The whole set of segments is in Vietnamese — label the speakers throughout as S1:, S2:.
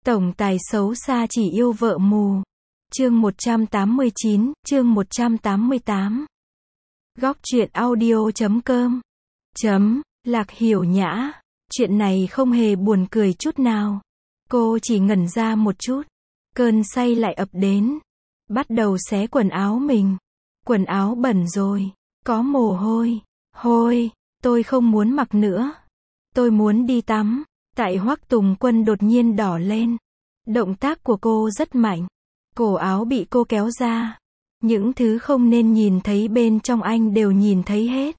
S1: Tổng tài xấu xa chỉ yêu vợ mù. Chương 189, chương 188. Góc truyện audio.com. Lạc Hiểu Nhã. Chuyện này không hề buồn cười chút nào. Cô chỉ ngẩn ra một chút. Cơn say lại ập đến. Bắt đầu xé quần áo mình. Quần áo bẩn rồi. Có mồ hôi. Hôi. Tôi không muốn mặc nữa. Tôi muốn đi tắm. Tại Hoắc Tùng Quân đột nhiên đỏ lên. Động tác của cô rất mạnh. Cổ áo bị cô kéo ra. Những thứ không nên nhìn thấy bên trong anh đều nhìn thấy hết.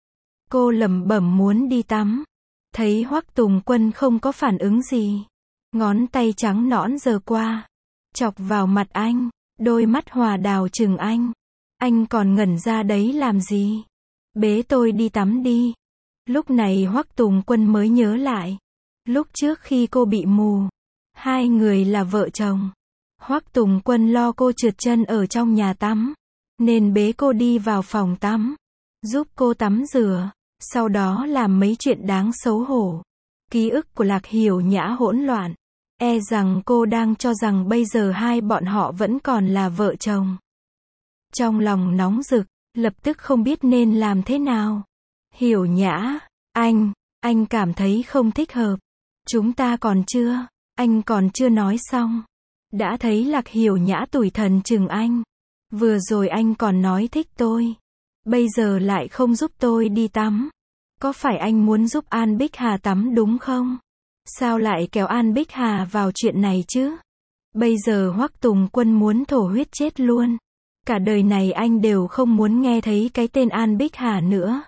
S1: Cô lẩm bẩm muốn đi tắm. Thấy Hoắc Tùng Quân không có phản ứng gì. Ngón tay trắng nõn giơ qua. Chọc vào mặt anh. Đôi mắt hòa đào chừng anh. Anh còn ngẩn ra đấy làm gì? Bế tôi đi tắm đi. Lúc này Hoắc Tùng Quân mới nhớ lại. Lúc trước khi cô bị mù, hai người là vợ chồng. Hoắc Tùng Quân lo cô trượt chân ở trong nhà tắm, nên bế cô đi vào phòng tắm, giúp cô tắm rửa, sau đó làm mấy chuyện đáng xấu hổ. Ký ức của Lạc Hiểu Nhã hỗn loạn. E rằng cô đang cho rằng bây giờ hai bọn họ vẫn còn là vợ chồng. Trong lòng nóng rực, lập tức không biết nên làm thế nào. Hiểu Nhã, anh cảm thấy không thích hợp. Chúng ta anh còn chưa nói xong. Đã thấy Lạc Hiểu Nhã tủi thân chừng anh. Vừa rồi anh còn nói thích tôi. Bây giờ lại không giúp tôi đi tắm. Có phải anh muốn giúp An Bích Hà tắm đúng không? Sao lại kéo An Bích Hà vào chuyện này chứ? Bây giờ Hoắc Tùng Quân muốn thổ huyết chết luôn. Cả đời này anh đều không muốn nghe thấy cái tên An Bích Hà nữa.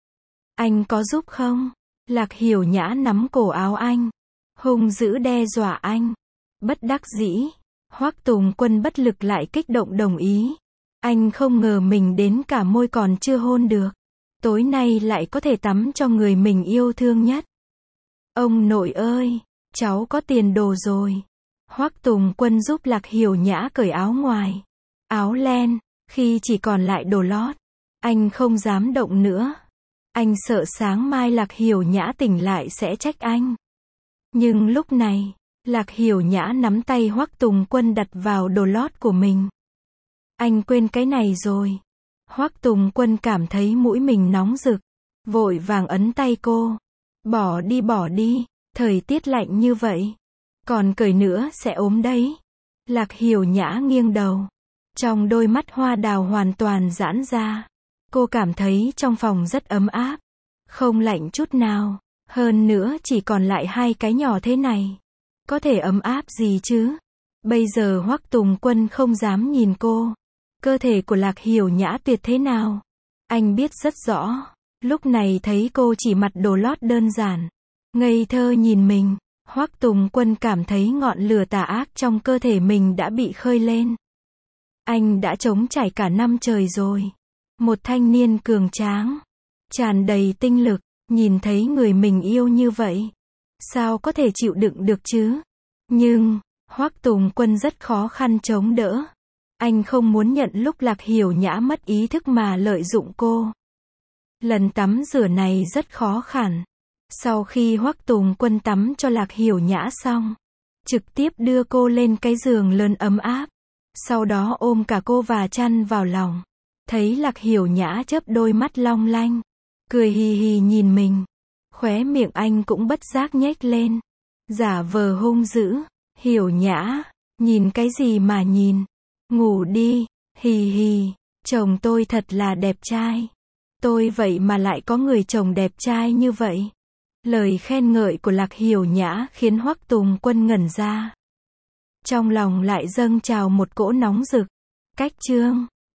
S1: Anh có giúp không? Lạc Hiểu Nhã nắm cổ áo anh. Hung dữ đe dọa anh. Bất đắc dĩ. Hoắc Tùng Quân bất lực lại kích động đồng ý. Anh không ngờ mình đến cả môi còn chưa hôn được. Tối nay lại có thể tắm cho người mình yêu thương nhất. Ông nội ơi, cháu có tiền đồ rồi. Hoắc Tùng Quân giúp Lạc Hiểu Nhã cởi áo ngoài. Áo len, khi chỉ còn lại đồ lót. Anh không dám động nữa. Anh sợ sáng mai Lạc Hiểu Nhã tỉnh lại sẽ trách anh. Nhưng lúc này, Lạc Hiểu Nhã nắm tay Hoắc Tùng Quân đặt vào đồ lót của mình. Anh quên cái này rồi. Hoắc Tùng Quân cảm thấy mũi mình nóng rực. Vội vàng ấn tay cô. Bỏ đi, thời tiết lạnh như vậy. Còn cởi nữa sẽ ốm đấy. Lạc Hiểu Nhã nghiêng đầu. Trong đôi mắt hoa đào hoàn toàn giãn ra. Cô cảm thấy trong phòng rất ấm áp. Không lạnh chút nào. Hơn nữa chỉ còn lại hai cái nhỏ thế này. Có thể ấm áp gì chứ? Bây giờ Hoắc Tùng Quân không dám nhìn cô. Cơ thể của Lạc Hiểu Nhã tuyệt thế nào? Anh biết rất rõ. Lúc này thấy cô chỉ mặc đồ lót đơn giản. Ngây thơ nhìn mình. Hoắc Tùng Quân cảm thấy ngọn lửa tà ác trong cơ thể mình đã bị khơi lên. Anh đã chống trải cả năm trời rồi. Một thanh niên cường tráng. Tràn đầy tinh lực. Nhìn thấy người mình yêu như vậy. Sao có thể chịu đựng được chứ? Nhưng, Hoắc Tùng Quân rất khó khăn chống đỡ. Anh không muốn nhận lúc Lạc Hiểu Nhã mất ý thức mà lợi dụng cô. Lần tắm rửa này rất khó khăn. Sau khi Hoắc Tùng Quân tắm cho Lạc Hiểu Nhã xong, trực tiếp đưa cô lên cái giường lớn ấm áp. Sau đó ôm cả cô và chăn vào lòng. Thấy Lạc Hiểu Nhã chớp đôi mắt long lanh. Cười hì hì nhìn mình. Khóe miệng anh cũng bất giác nhếch lên. Giả vờ hung dữ. Hiểu Nhã, nhìn cái gì mà nhìn. Ngủ đi, hì hì. Chồng tôi thật là đẹp trai. Tôi vậy mà lại có người chồng đẹp trai như vậy. Lời khen ngợi của Lạc Hiểu Nhã khiến Hoắc Tùng Quân ngẩn ra. Trong lòng lại dâng trào một cỗ nóng rực. Cách chương